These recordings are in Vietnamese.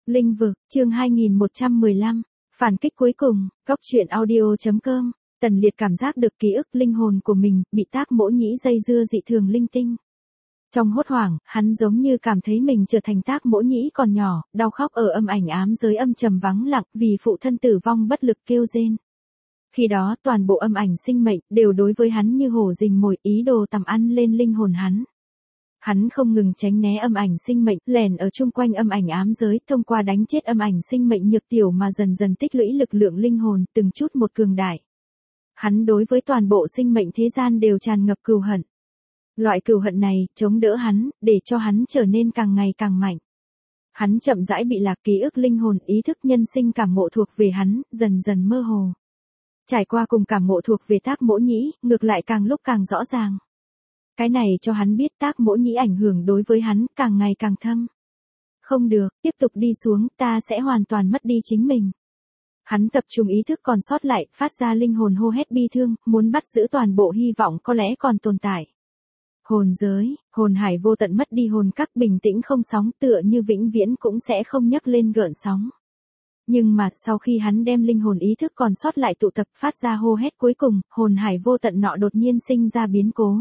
Linh vực, chương 2115, phản kích cuối cùng, góc truyện audio.com, Tần Liệt cảm giác được ký ức linh hồn của mình bị Tác Mỗ Nhĩ dây dưa dị thường linh tinh. Trong hốt hoảng, hắn giống như cảm thấy mình trở thành Tác Mỗ Nhĩ còn nhỏ, đau khóc ở âm ảnh ám giới âm trầm vắng lặng vì phụ thân tử vong bất lực kêu rên. Khi đó toàn bộ âm ảnh sinh mệnh đều đối với hắn như hổ rình mồi, ý đồ tầm ăn lên linh hồn hắn. Hắn không ngừng tránh né âm ảnh sinh mệnh, lẻn ở chung quanh âm ảnh ám giới, thông qua đánh chết âm ảnh sinh mệnh nhược tiểu mà dần dần tích lũy lực lượng linh hồn, từng chút một cường đại. Hắn đối với toàn bộ sinh mệnh thế gian đều tràn ngập cừu hận. Loại cừu hận này chống đỡ hắn, để cho hắn trở nên càng ngày càng mạnh. Hắn chậm rãi bị lạc ký ức linh hồn, ý thức nhân sinh cảm ngộ thuộc về hắn, dần dần mơ hồ. Trải qua cùng cảm ngộ thuộc về Tác Mỗ Nhĩ, ngược lại càng lúc càng rõ ràng. Cái này cho hắn biết Tác Mỗ Nhĩ ảnh hưởng đối với hắn càng ngày càng thâm. Không được, tiếp tục đi xuống ta sẽ hoàn toàn mất đi chính mình. Hắn tập trung ý thức còn sót lại, phát ra linh hồn hô hét bi thương, muốn bắt giữ toàn bộ hy vọng có lẽ còn tồn tại. Hồn giới, hồn hải vô tận mất đi hồn các bình tĩnh không sóng, tựa như vĩnh viễn cũng sẽ không nhấc lên gợn sóng. Nhưng mà sau khi hắn đem linh hồn ý thức còn sót lại tụ tập phát ra hô hét cuối cùng, hồn hải vô tận nọ đột nhiên sinh ra biến cố.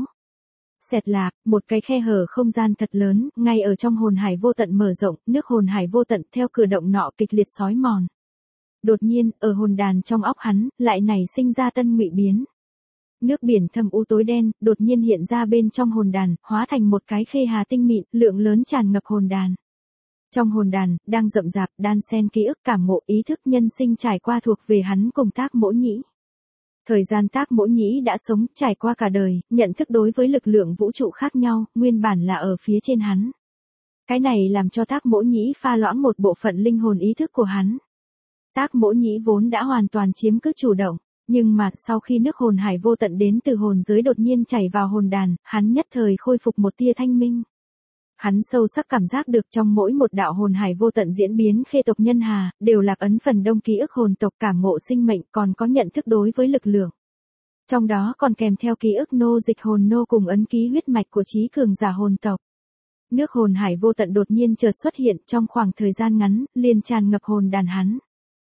Xẹt lạc, một cái khe hở không gian thật lớn, ngay ở trong hồn hải vô tận mở rộng, nước hồn hải vô tận theo cửa động nọ kịch liệt xói mòn. Đột nhiên, ở hồn đàn trong óc hắn, lại nảy sinh ra tân ngụy biến. Nước biển thâm u tối đen, đột nhiên hiện ra bên trong hồn đàn, hóa thành một cái khê hà tinh mịn, lượng lớn tràn ngập hồn đàn. Trong hồn đàn, đang rậm rạp, đan xen ký ức cảm ngộ ý thức nhân sinh trải qua thuộc về hắn cùng Tác Mỗ Nhĩ. Thời gian Tác Mỗ Nhĩ đã sống, trải qua cả đời, nhận thức đối với lực lượng vũ trụ khác nhau, nguyên bản là ở phía trên hắn. Cái này làm cho Tác Mỗ Nhĩ pha loãng một bộ phận linh hồn ý thức của hắn. Tác Mỗ Nhĩ vốn đã hoàn toàn chiếm cứ chủ động, nhưng mà sau khi nước hồn hải vô tận đến từ hồn giới đột nhiên chảy vào hồn đàn, hắn nhất thời khôi phục một tia thanh minh. Hắn sâu sắc cảm giác được trong mỗi một đạo hồn hải vô tận diễn biến khê tộc nhân hà, đều lạc ấn phần đông ký ức hồn tộc cảm ngộ sinh mệnh, còn có nhận thức đối với lực lượng. Trong đó còn kèm theo ký ức nô dịch hồn nô cùng ấn ký huyết mạch của trí cường giả hồn tộc. Nước hồn hải vô tận đột nhiên chợt xuất hiện trong khoảng thời gian ngắn, liền tràn ngập hồn đàn hắn.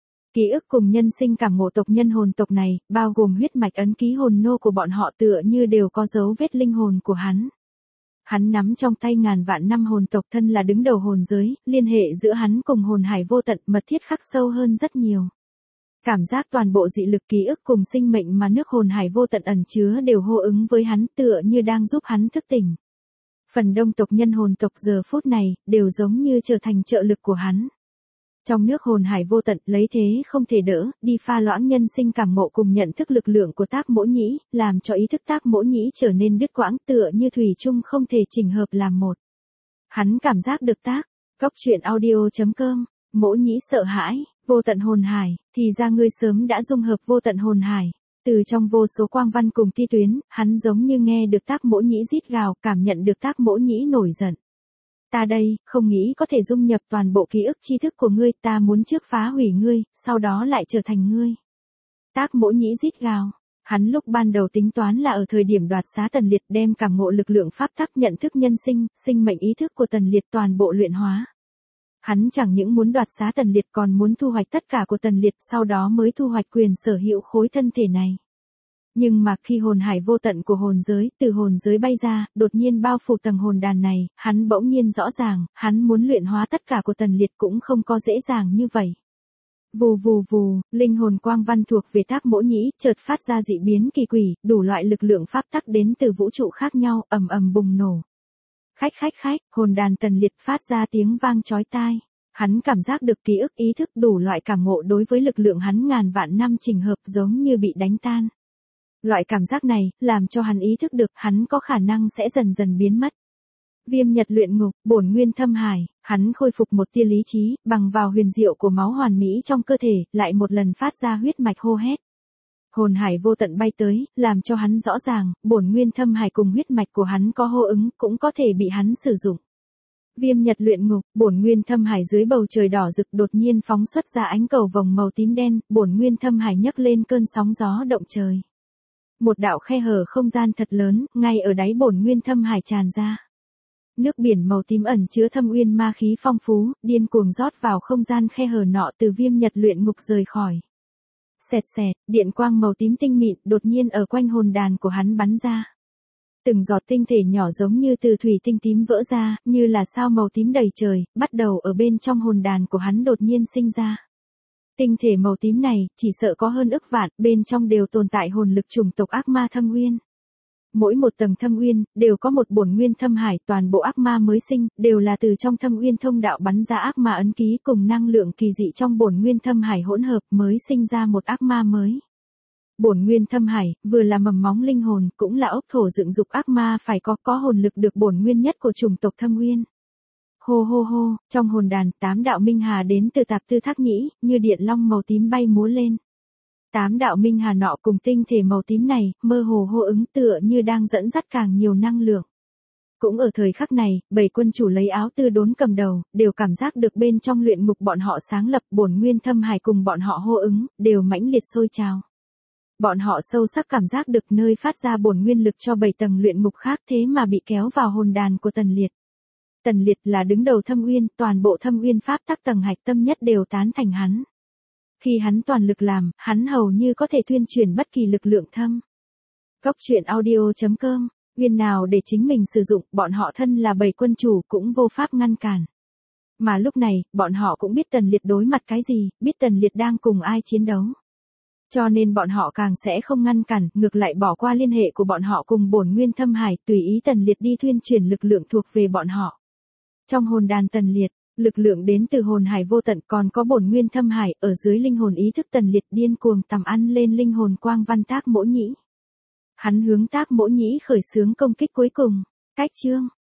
Ký ức cùng nhân sinh cảm ngộ tộc nhân hồn tộc này, bao gồm huyết mạch ấn ký hồn nô của bọn họ tựa như đều có dấu vết linh hồn của hắn. Hắn nắm trong tay ngàn vạn năm hồn tộc thân là đứng đầu hồn giới, liên hệ giữa hắn cùng hồn hải vô tận mật thiết khắc sâu hơn rất nhiều. Cảm giác toàn bộ dị lực ký ức cùng sinh mệnh mà nước hồn hải vô tận ẩn chứa đều hô ứng với hắn tựa như đang giúp hắn thức tỉnh. Phần đông tộc nhân hồn tộc giờ phút này, đều giống như trở thành trợ lực của hắn. Trong nước hồn hải vô tận lấy thế không thể đỡ, đi pha loãng nhân sinh cảm ngộ cùng nhận thức lực lượng của Tác Mỗ Nhĩ, làm cho ý thức Tác Mỗ Nhĩ trở nên đứt quãng tựa như thủy chung không thể chỉnh hợp làm một. Hắn cảm giác được góc truyện audio.com, Mỗ Nhĩ sợ hãi, vô tận hồn hải, thì ra ngươi sớm đã dung hợp vô tận hồn hải. Từ trong vô số quang văn cùng ti tuyến, hắn giống như nghe được Tác Mỗ Nhĩ rít gào, cảm nhận được Tác Mỗ Nhĩ nổi giận. Ta đây, không nghĩ có thể dung nhập toàn bộ ký ức tri thức của ngươi, ta muốn trước phá hủy ngươi, sau đó lại trở thành ngươi. Tác Mỗ Nhĩ rít gào. Hắn lúc ban đầu tính toán là ở thời điểm đoạt xá Tần Liệt đem cảm ngộ lực lượng pháp tắc nhận thức nhân sinh, sinh mệnh ý thức của Tần Liệt toàn bộ luyện hóa. Hắn chẳng những muốn đoạt xá Tần Liệt còn muốn thu hoạch tất cả của Tần Liệt, sau đó mới thu hoạch quyền sở hữu khối thân thể này. Nhưng mà khi hồn hải vô tận của hồn giới, từ hồn giới bay ra, đột nhiên bao phủ tầng hồn đàn này, hắn bỗng nhiên rõ ràng, hắn muốn luyện hóa tất cả của Tần Liệt cũng không có dễ dàng như vậy. Vù vù vù, linh hồn quang văn thuộc về Tác Mỗ Nhĩ, chợt phát ra dị biến kỳ quỷ, đủ loại lực lượng pháp tắc đến từ vũ trụ khác nhau, ầm ầm bùng nổ. Khách, hồn đàn Tần Liệt phát ra tiếng vang chói tai. Hắn cảm giác được ký ức ý thức đủ loại cảm ngộ đối với lực lượng hắn ngàn vạn năm chỉnh hợp giống như bị đánh tan. Loại cảm giác này, làm cho hắn ý thức được hắn có khả năng sẽ dần dần biến mất. Viêm nhật luyện ngục, bổn nguyên thâm hải, hắn khôi phục một tia lý trí, bằng vào huyền diệu của máu hoàn mỹ trong cơ thể, lại một lần phát ra huyết mạch hô hét. Hồn hải vô tận bay tới, làm cho hắn rõ ràng, bổn nguyên thâm hải cùng huyết mạch của hắn có hô ứng, cũng có thể bị hắn sử dụng. Viêm nhật luyện ngục, bổn nguyên thâm hải dưới bầu trời đỏ rực đột nhiên phóng xuất ra ánh cầu vồng màu tím đen, bổn nguyên thâm hải nhấc lên cơn sóng gió động trời. Một đạo khe hở không gian thật lớn, ngay ở đáy bổn nguyên thâm hải tràn ra. Nước biển màu tím ẩn chứa thâm uyên ma khí phong phú, điên cuồng rót vào không gian khe hở nọ từ Viêm Nhật luyện ngục rời khỏi. Xẹt xẹt, điện quang màu tím tinh mịn đột nhiên ở quanh hồn đàn của hắn bắn ra. Từng giọt tinh thể nhỏ giống như từ thủy tinh tím vỡ ra, như là sao màu tím đầy trời, bắt đầu ở bên trong hồn đàn của hắn đột nhiên sinh ra. Tinh thể màu tím này, chỉ sợ có hơn ức vạn, bên trong đều tồn tại hồn lực chủng tộc ác ma thâm uyên. Mỗi một tầng thâm uyên, đều có một bổn nguyên thâm hải, toàn bộ ác ma mới sinh, đều là từ trong thâm uyên thông đạo bắn ra ác ma ấn ký cùng năng lượng kỳ dị trong bổn nguyên thâm hải hỗn hợp mới sinh ra một ác ma mới. Bổn nguyên thâm hải, vừa là mầm móng linh hồn, cũng là ốc thổ dựng dục ác ma phải có hồn lực được bổn nguyên nhất của chủng tộc thâm uyên. Hô hô hô, trong hồn đàn, 8 đạo minh hà đến từ tạp tư thác nhĩ, như điện long màu tím bay múa lên. 8 đạo minh hà nọ cùng tinh thể màu tím này, mơ hồ hô ứng tựa như đang dẫn dắt càng nhiều năng lượng. Cũng ở thời khắc này, 7 quân chủ lấy áo tư đốn cầm đầu, đều cảm giác được bên trong luyện ngục bọn họ sáng lập bổn nguyên thâm hải cùng bọn họ hô ứng, đều mãnh liệt sôi trào. Bọn họ sâu sắc cảm giác được nơi phát ra bổn nguyên lực cho 7 tầng luyện ngục khác thế mà bị kéo vào hồn đàn của Tần Liệt. Tần Liệt là đứng đầu thâm uyên, toàn bộ thâm uyên pháp tắc tầng hạch tâm nhất đều tán thành hắn. Khi hắn toàn lực làm, hắn hầu như có thể thuyên chuyển bất kỳ lực lượng thâm. Góc truyện audio.com, uyên nào để chính mình sử dụng, bọn họ thân là 7 quân chủ cũng vô pháp ngăn cản. Mà lúc này, bọn họ cũng biết Tần Liệt đối mặt cái gì, biết Tần Liệt đang cùng ai chiến đấu. Cho nên bọn họ càng sẽ không ngăn cản, ngược lại bỏ qua liên hệ của bọn họ cùng bổn nguyên thâm hải, tùy ý Tần Liệt đi thuyên chuyển lực lượng thuộc về bọn họ. Trong hồn đàn Tần Liệt, lực lượng đến từ hồn hải vô tận còn có bổn nguyên thâm hải, ở dưới linh hồn ý thức Tần Liệt điên cuồng tầm ăn lên linh hồn quang văn Tác Mỗ Nhĩ. Hắn hướng Tác Mỗ Nhĩ khởi xướng công kích cuối cùng. Cách chương